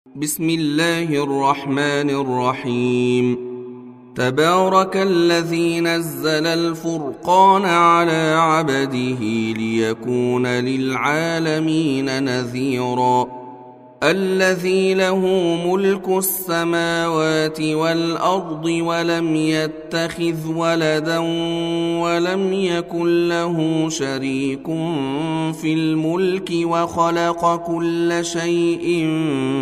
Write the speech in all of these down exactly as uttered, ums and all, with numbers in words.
بسم الله الرحمن الرحيم. تبارك الذي نزل الفرقان على عبده ليكون للعالمين نذيرا. الذي له ملك السماوات والأرض ولم يتخذ ولدا ولم يكن له شريك في الملك وخلق كل شيء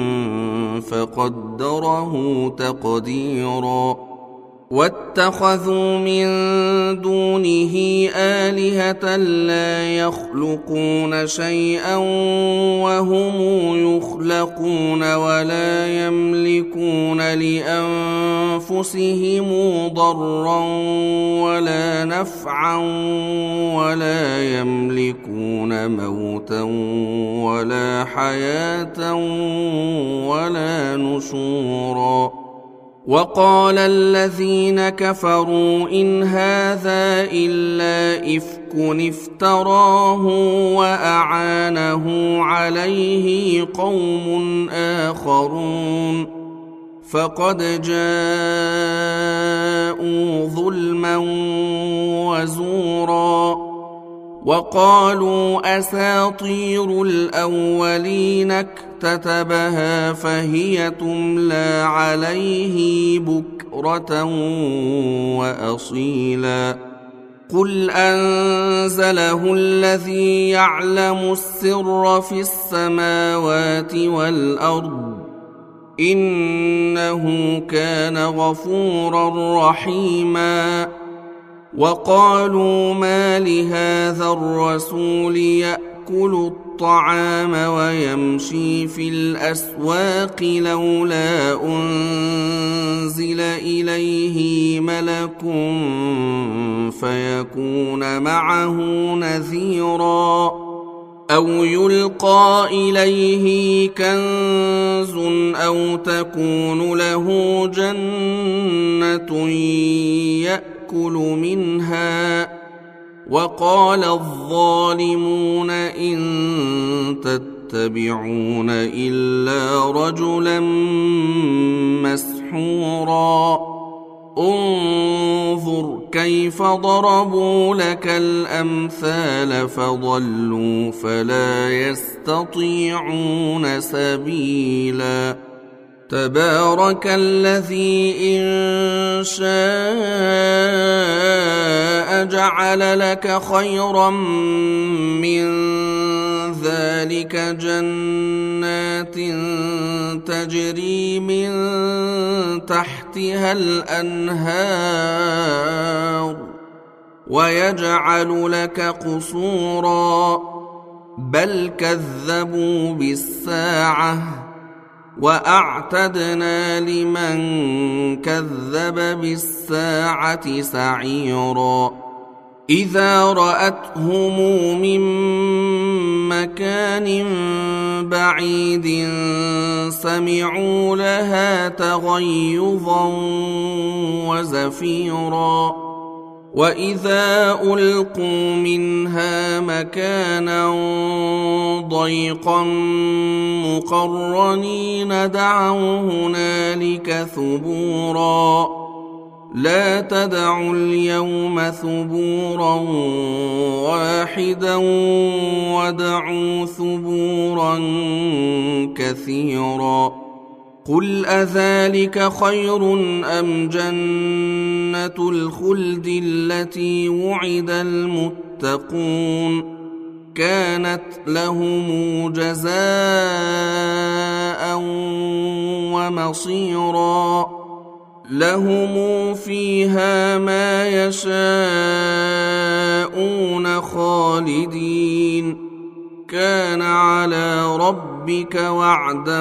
فقدره تقديرا. واتخذوا من دونه آلهة لا يخلقون شيئا وهم يخلقون ولا يملكون لأنفسهم ضرا ولا نفعا ولا يملكون موتا ولا حياة ولا نشورا. وقال الذين كفروا إن هذا إلا إفك افتراه وأعانه عليه قوم آخرون فقد جاءوا ظلما وزورا. وقالوا أساطير الأولين اكتتبها فهي تملى عليه بكرة وأصيلا. قل أنزله الذي يعلم السر في السماوات والأرض إنه كان غفورا رحيما. وقالوا ما لهذا الرسول يأكل الطعام ويمشي في الأسواق لولا أنزل إليه ملك فيكون معه نذيرا أو يلقى إليه كنز أو تكون له جنة يأكل منها. وقال الظالمون إن تتبعون إلا رجلا مسحورا. انظر كيف ضربوا لك الأمثال فضلوا فلا يستطيعون سبيلا. تبارك الذي إن شاء جعل لك خيرا من ذلك جنات تجري من تحتها الأنهار ويجعل لك قصورا بل كذبوا بالساعة وأعتدنا لمن كذب بالساعة سعيرا. إذا رأتهم من مكان بعيد سمعوا لها تغيظا وزفيرا. وإذا ألقوا منها مكانا ضيقا مقرنين دعوا هنالك ثبورا. لا تدعوا اليوم ثبورا واحدا وادعوا ثبورا كثيرا. قل أذلك خير أم جنة الخلد التي وعد المتقون كانت لهم جزاء ومصيرا. لهم فيها ما يشاءون خالدين كان على ربك وعدا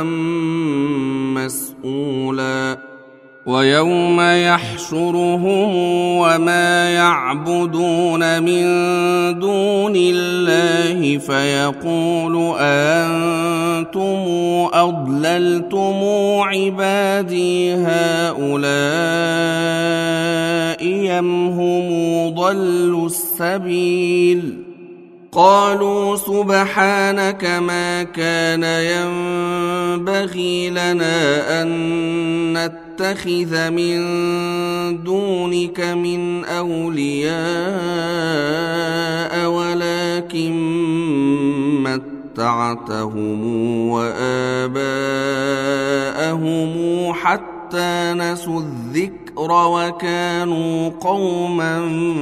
مسئولا. ويوم يحشرهم وما يعبدون من دون الله فيقول أنتم أضللتم عبادي هؤلاء أم هم ضلوا السبيل قالوا سبحانك ما كان ينبغي لنا أن نتخذ من دونك من أولياء ولكن متعتهم وآباءهم حتى نسوا الذكر وكانوا قوما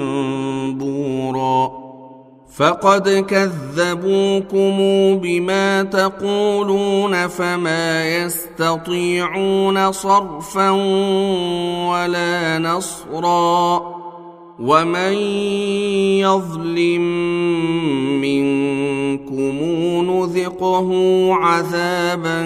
بورا فقد كذبوكم بما تقولون فما يستطيعون صرفا ولا نصرا ومن يظلم منكم نذقه عذابا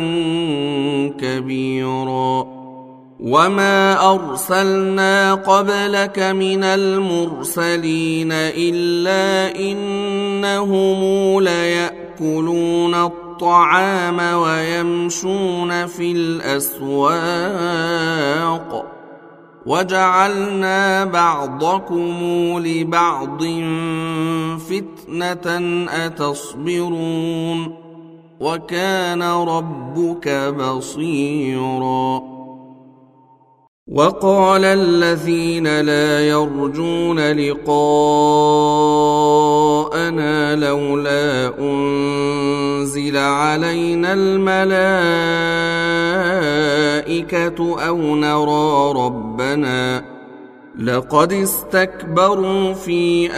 كبيرا وما أرسلنا قبلك من المرسلين إلا إنهم ليأكلون الطعام ويمشون في الأسواق وجعلنا بعضكم لبعض فتنة أتصبرون وكان ربك بصيرا وقال الذين لا يرجون لقاءنا لولا أنزل علينا الملائكة أو نرى ربنا لقد استكبروا في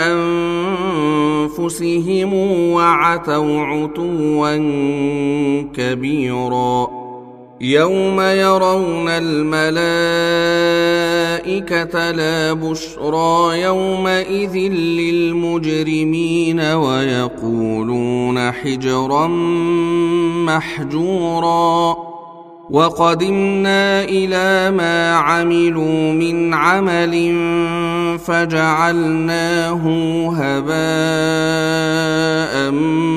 أنفسهم وعتوا عتوا كبيرا يوم يرون الملائكة لا بشرى يومئذ للمجرمين ويقولون حجرا محجورا وقدمنا إلى ما عملوا من عمل فجعلناه هباء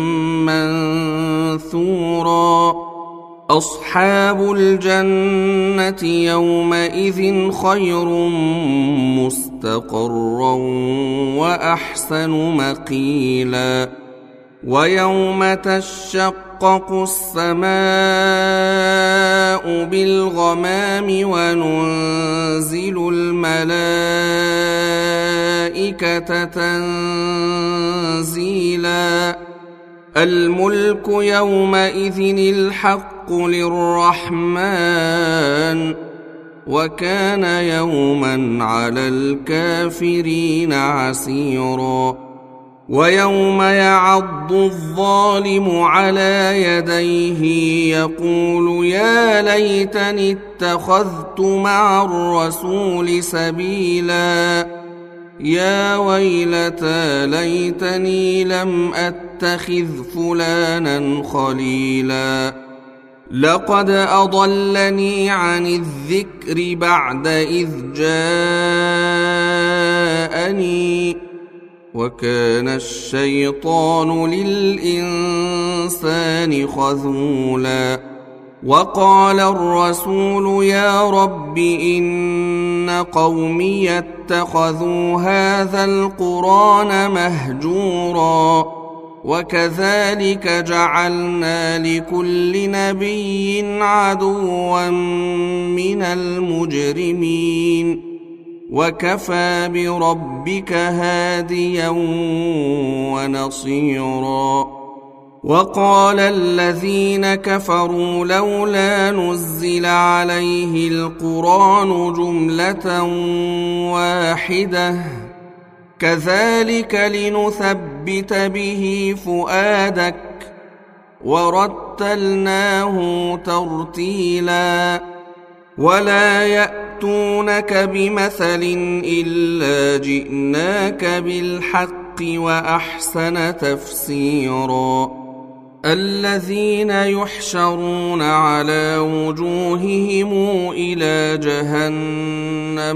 منثورا أصحاب الجنة يومئذ خير مستقرا وأحسن مقيلا ويوم تشقق السماء بالغمام وننزل الملائكة تنزيلا الملك يومئذ الحق للرحمن وكان يوما على الكافرين عسيرا ويوم يعض الظالم على يديه يقول يا ليتني اتخذت مع الرسول سبيلا يا ويلتى ليتني لم أتخذ فلانا خليلا لقد أضلني عن الذكر بعد إذ جاءني وكان الشيطان للإنسان خذولا وقال الرسول يا رب إن قومي اتخذوا هذا القرآن مهجورا وكذلك جعلنا لكل نبي عدوا من المجرمين وكفى بربك هاديا ونصيرا وقال الذين كفروا لولا نزل عليه القرآن جملة واحدة كذلك لنثبت به فؤادك ورتلناه ترتيلا ولا يأتونك بمثل إلا جئناك بالحق وأحسن تفسيرا الذين يحشرون على وجوههم إلى جهنم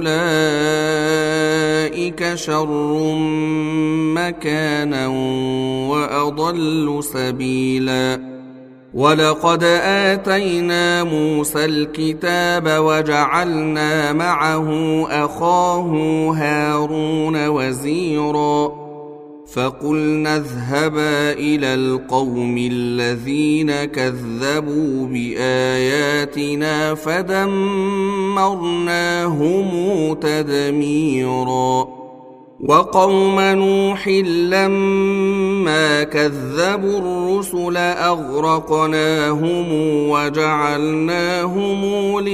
أولئك شر مكانا وأضل سبيلا ولقد آتينا موسى الكتاب وجعلنا معه أخاه هارون وزيرا فقلنا اذهبا إلى القوم الذين كذبوا بآياتنا فدمرناهم تدميرا وقوم نوح لما كذبوا الرسل أغرقناهم وجعلناهم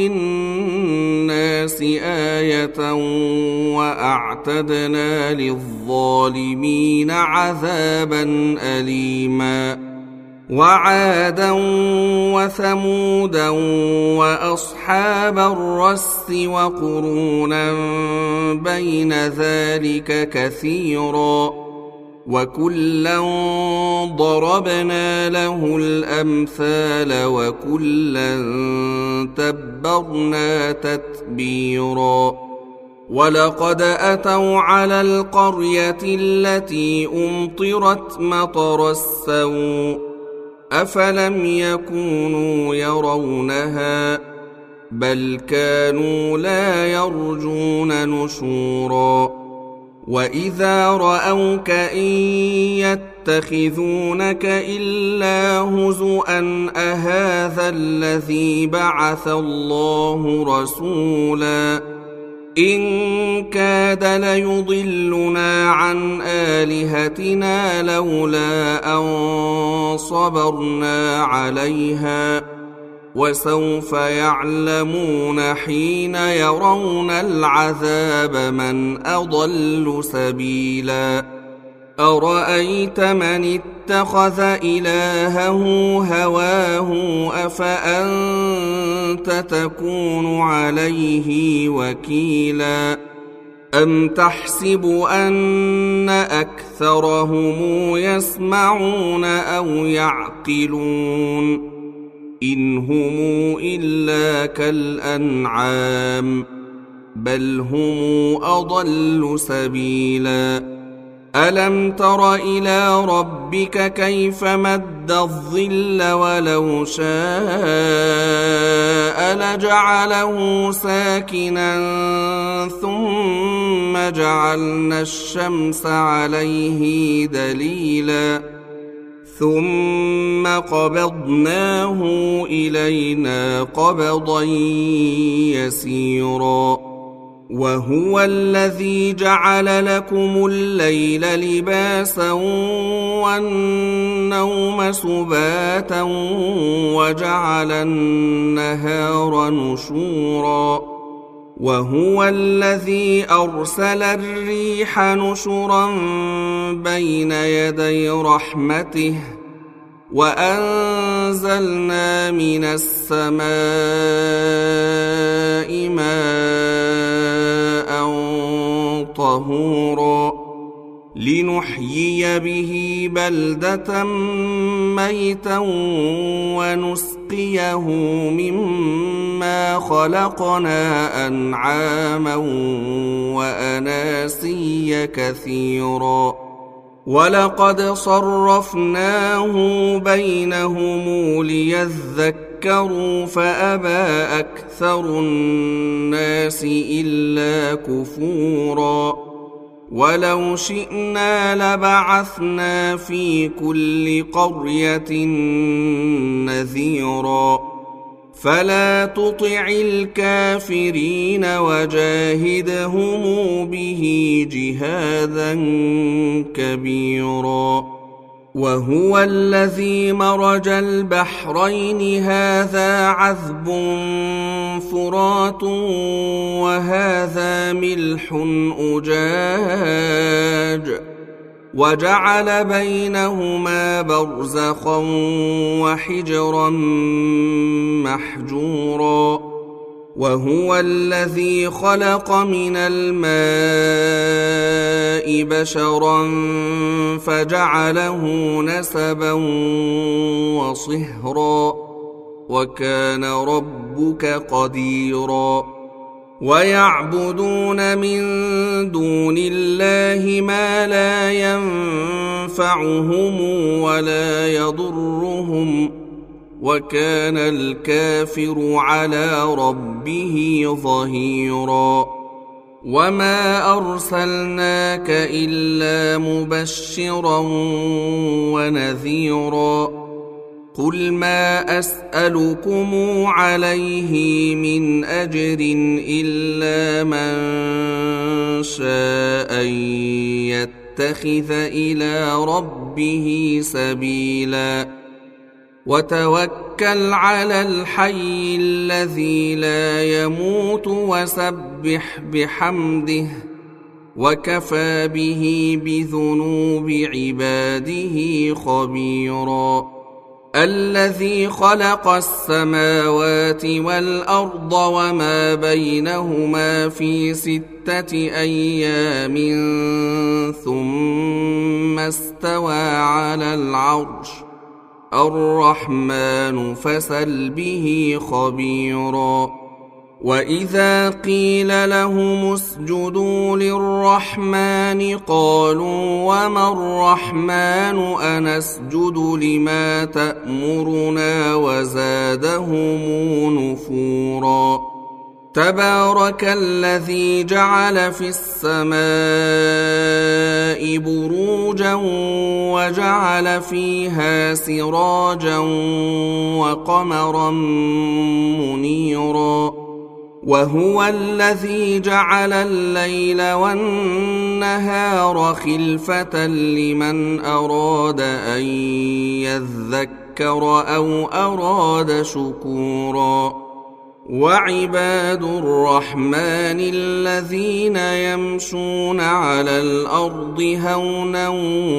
للناس آية وأعتدنا للظالمين عذابا أليما وعادا وثمودا وأصحاب الرس وقرونا بين ذلك كثيرا وكلا ضربنا له الأمثال وكلا تبرنا تتبيرا ولقد أتوا على القرية التي أمطرت مطر السوء أفلم يكونوا يرونها بل كانوا لا يرجون نشورا وإذا رأوك إن يتخذونك إلا هزؤا أهذا الذي بعث الله رسولا إن كاد ليضلنا عن آلهتنا لولا أن صبرنا عليها وسوف يعلمون حين يرون العذاب من أضل سبيلا أرأيت من اتخذ إلهه هواه أفأنت تكون عليه وكيلا أم تحسب أن أكثرهم يسمعون أو يعقلون إن هم إلا كالأنعام بل هم أضل سبيلا ألم تر إلى ربك كيف مد الظل ولو شاء لجعله ساكنا ثم جعلنا الشمس عليه دليلا ثم قبضناه إلينا قبضا يسيرا وهو الذي جعل لكم الليل لباسا والنوم سباتا وجعل النهار نشورا وهو الذي أرسل الريح نشرا بين يدي رحمته وأنزلنا من السماء ماء طهورا لنحيي به بلدة ميتا ونسقيه مما خلقنا أنعاما وأناسيا كثيرا ولقد صرفناه بينهم ليذكروا فأبى أكثر الناس إلا كفورا ولو شئنا لبعثنا في كل قرية نذيرا فلا تطع الكافرين وجاهدهم به جهادا كبيرا وهو الذي مرج البحرين هذا عذب فرات وهذا ملح أجاج وجعل بينهما برزخا وحجرا محجورا وهو الذي خلق من الماء بشرا فجعله نسبا وصهرا وكان ربك قديرا ويعبدون من دون الله ما لا ينفعهم ولا يضرهم وكان الكافر على ربه ظهيرا وما أرسلناك إلا مبشرا ونذيرا قل ما أسألكم عليه من أجر إلا من شاء أن يتخذ إلى ربه سبيلا وتوكل على الحي الذي لا يموت وسبح بحمده وكفى به بذنوب عباده خبيرا الذي خلق السماوات والأرض وما بينهما في ستة أيام ثم استوى على العرش الرحمن فاسأل به خبيرا وإذا قيل لهم اسجدوا للرحمن قالوا وما الرحمن أنسجد لما تأمرنا وزادهم نفورا تبارك الذي جعل في السماء بروجا وجعل فيها سراجا وقمرا منيرا وهو الذي جعل الليل والنهار خلفة لمن أراد أن يذكر أو أراد شكورا وعباد الرحمن الذين يمشون على الأرض هونا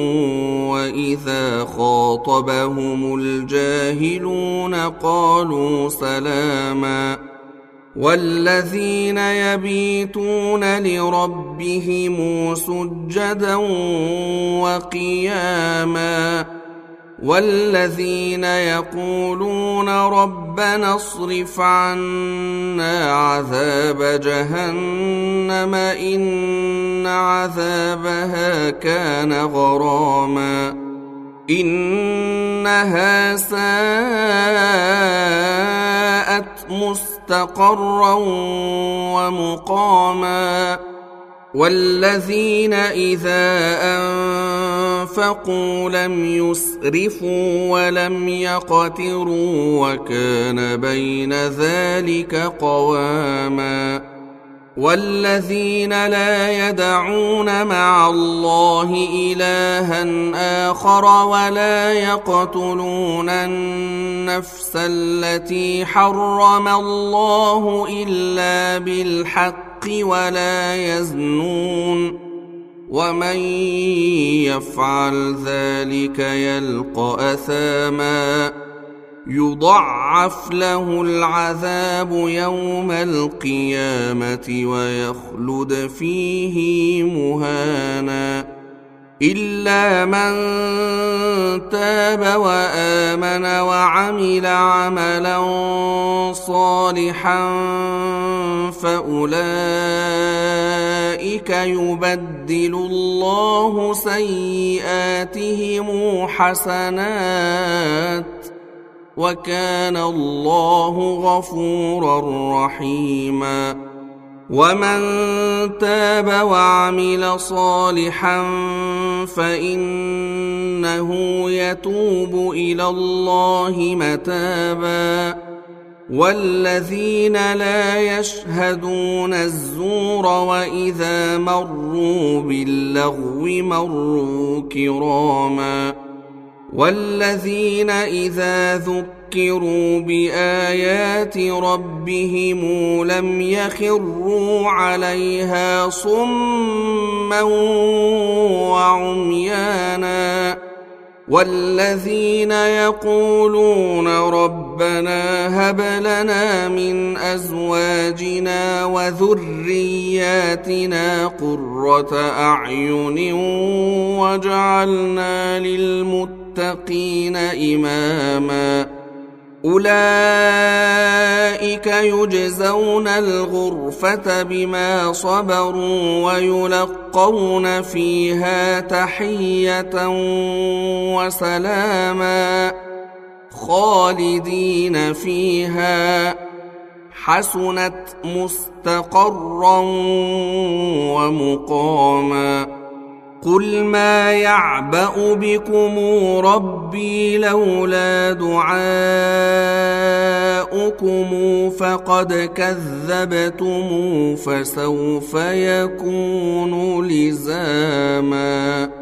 وإذا خاطبهم الجاهلون قالوا سلاما والذين يبيتون لربهم سجدا وقياما والذين يقولون ربنا اصرف عنا عذاب جهنم إن عذابها كان غراما إنها ساءت مستقرا ومقاما والذين إذا أنفقوا لم يسرفوا ولم يقتروا وكان بين ذلك قواما والذين لا يدعون مع الله إلها آخر ولا يقتلون النفس التي حرم الله إلا بالحق ولا يزنون ومن يفعل ذلك يلقى أثاما يضاعف له العذاب يوم القيامة ويخلد فيه مهانا إلا من تاب وآمن وعمل عملا صالحا فأولئك يبدل الله سيئاتهم حسنات وكان الله غفورا رحيما ومن تاب وعمل صالحا فإنه يتوب إلى الله متابا والذين لا يشهدون الزور وإذا مروا باللغو مروا كراما والذين إذا ذكروا بآيات ربهم لم يخروا عليها صما وعميانا والذين يقولون ربنا هب لنا من أزواجنا وذرياتنا قرة أعين واجعلنا للمتقين إماما أولئك يجزون الغرفة بما صبروا ويلقون فيها تحية وسلاما خالدين فيها حسنت مستقرا ومقاما قل ما يعبأ بكم ربي لولا دعاؤكم فقد كذبتم فسوف يكون لزاما.